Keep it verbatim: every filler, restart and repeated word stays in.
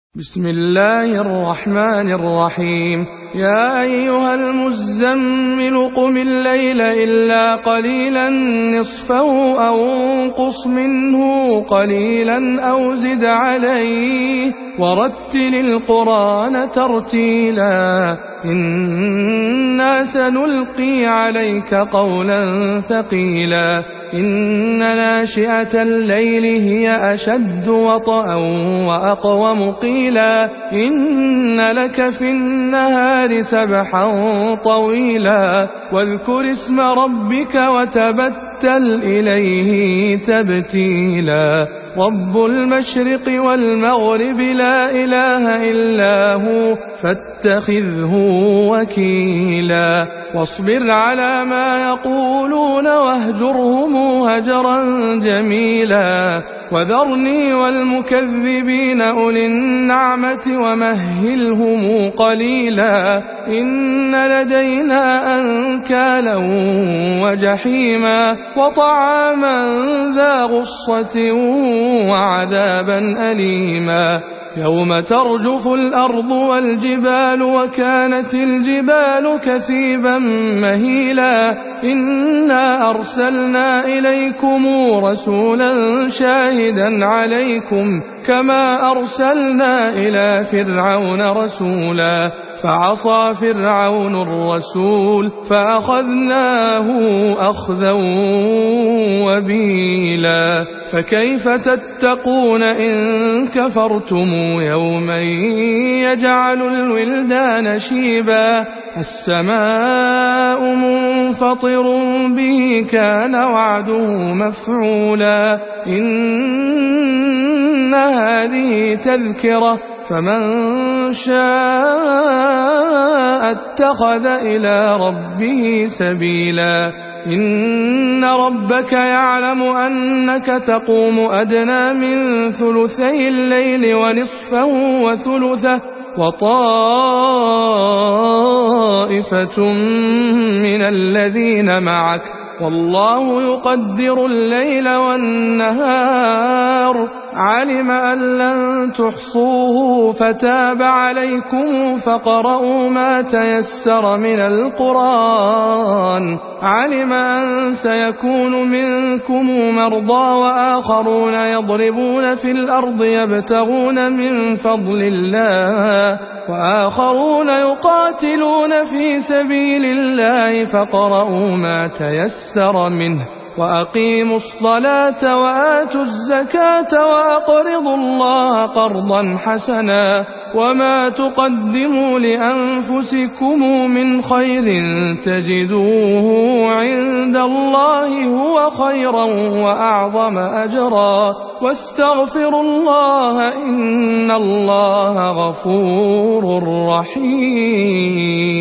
بسم الله الرحمن الرحيم. يا أيها المزمل قم الليل إلا قليلا نصفه أو انقص منه قليلا أو زد عليه ورتل القرآن ترتيلا إنا سنلقي عليك قولا ثقيلا إن ناشئة الليل هي أشد وطئا وأقوم قيلا إن لك في النهار سبحا طويلا واذكر اسم ربك وتبتل إليه تبتيلا رب المشرق والمغرب لا إله إلا هو فاتخذه وكيلا واصبر على ما يقولون واهجرهم هجرا جميلا وذرني والمكذبين أولي النعمة ومهلهم قليلا إن لدينا أنكالا وجحيما وطعاما ذا غصة وعذابا أليما يوم ترجف الأرض والجبال وكانت الجبال كثيبا مهيلا إنا أرسلنا إليكم رسولا شاهدا عليكم كما أرسلنا إلى فرعون رسولا فعصى فرعون الرسول فأخذناه أخذا وبيلا فكيف تتقون إن كفرتم يوما يجعل الولدان شيبا السماء منفطر به كان وعده مفعولا إن هذه تذكرة فمن شاء اتخذ إلى ربه سبيلا إن ربك يعلم أنك تقوم أدنى من ثلثي الليل ونصفه وثلثه وطائفة من الذين معك والله يقدر الليل والنهار علم أن لن تحصوه فتاب عليكم فقرؤوا ما تيسر من القرآن علم أن سيكون منكم مرضى وآخرون يضربون في الأرض يبتغون من فضل الله وآخرون يقاتلون في سبيل الله فقرؤوا ما تيسر منه وأقيموا الصلاة وآتوا الزكاة وأقرضوا الله قرضا حسنا وما تقدموا لأنفسكم من خير تجدوه عند الله هو خيرا وأعظم أجرا واستغفروا الله إن الله غفور رحيم.